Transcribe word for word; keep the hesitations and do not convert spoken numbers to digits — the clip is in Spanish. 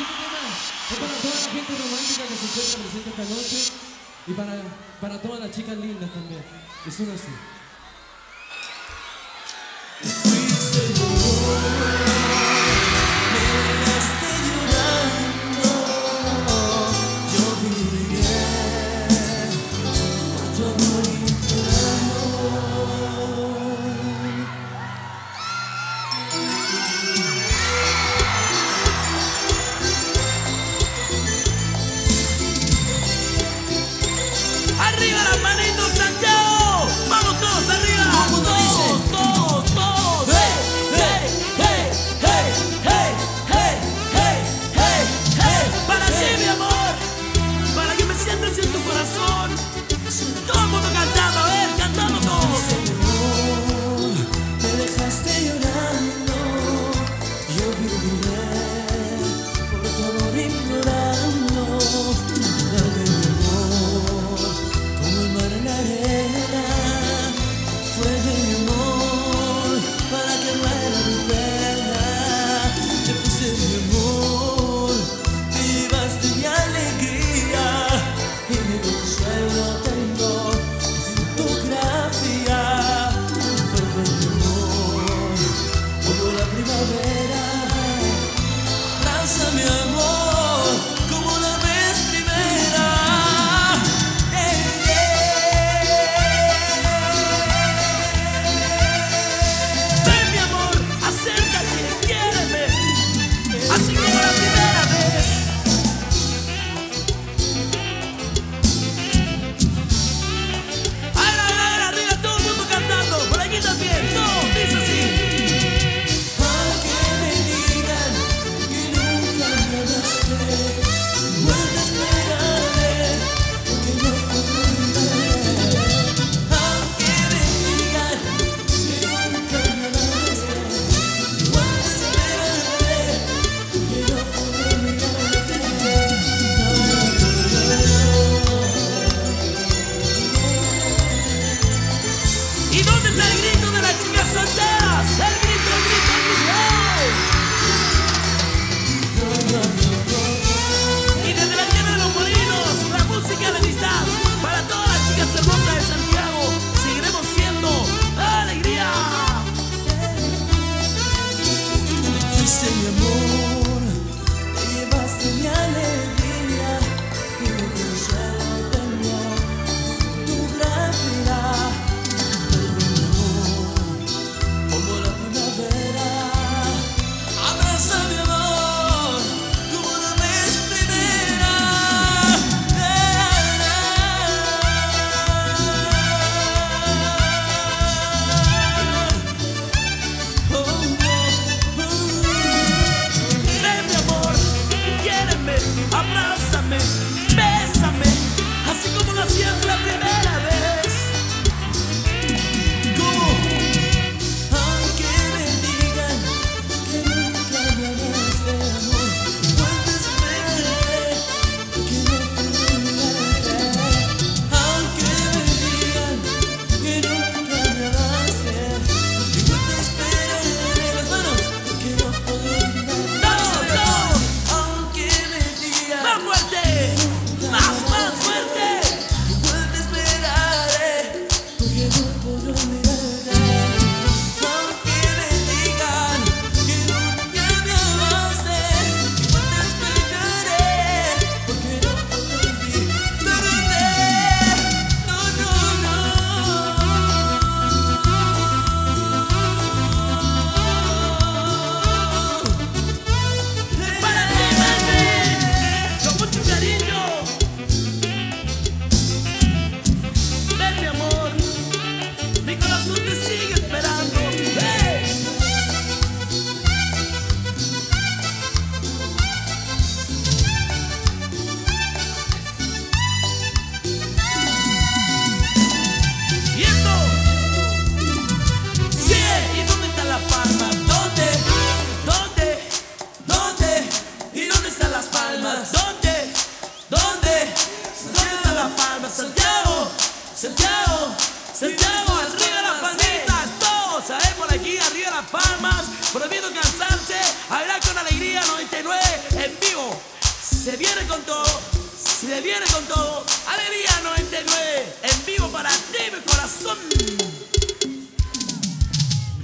Es para toda la gente romántica que se encuentra presente esta noche y para, para todas las chicas lindas también. Es una así. ¡Arriba las manitos, Santiago! ¡Vamos todos arriba! ¿Cómo todos, dice? todos, todos! ¡Hey, hey, hey, hey, hey, hey, hey, hey, hey! Para ti, mi amor, para que me sientas en tu corazón. Todo el mundo cantando, a ver, cantando todos. Me dejaste llorando, yo viviré por tu amor ignorando. Dame mi amor, como el mar en la arena. Fue de mi amor para que muera mi pena. Te fuiste mi amor, vivaste mi alegría y mi consuelo tengo tu fotografía. Fue de mi amor, como la primavera. Abraza mi amor, como la vez primera. Hey, Ven, mi amor, acércate, quiéreme, así como la primera vez. ¡Ahora, ahora, arriba, todo el mundo cantando! Por aquí también, todo, dice así. aunque me digan que nunca me amaste, vuelve a esperarme, porque yo puedo olvidar. Aunque me digan que nunca me amaste, vuelve a esperarme, porque yo puedo olvidarte. ¿Y dónde está el grito de las chicas solteras? El grito, el grito, el grito. Y desde la tierra de los molinos, la música de amistad para todas las chicas hermosas de Santiago. Seguiremos siendo alegría. Fuiste mi amor, te llevaste mi alegría y mi consuelo tengo tu gracia. Vuelve mi amor, como la primavera. Abraza mi amor, como la vez primera. Oh, oh, oh. Se viene con todo, se viene con todo. Alegría noventa y nueve, en vivo para ti, mi corazón.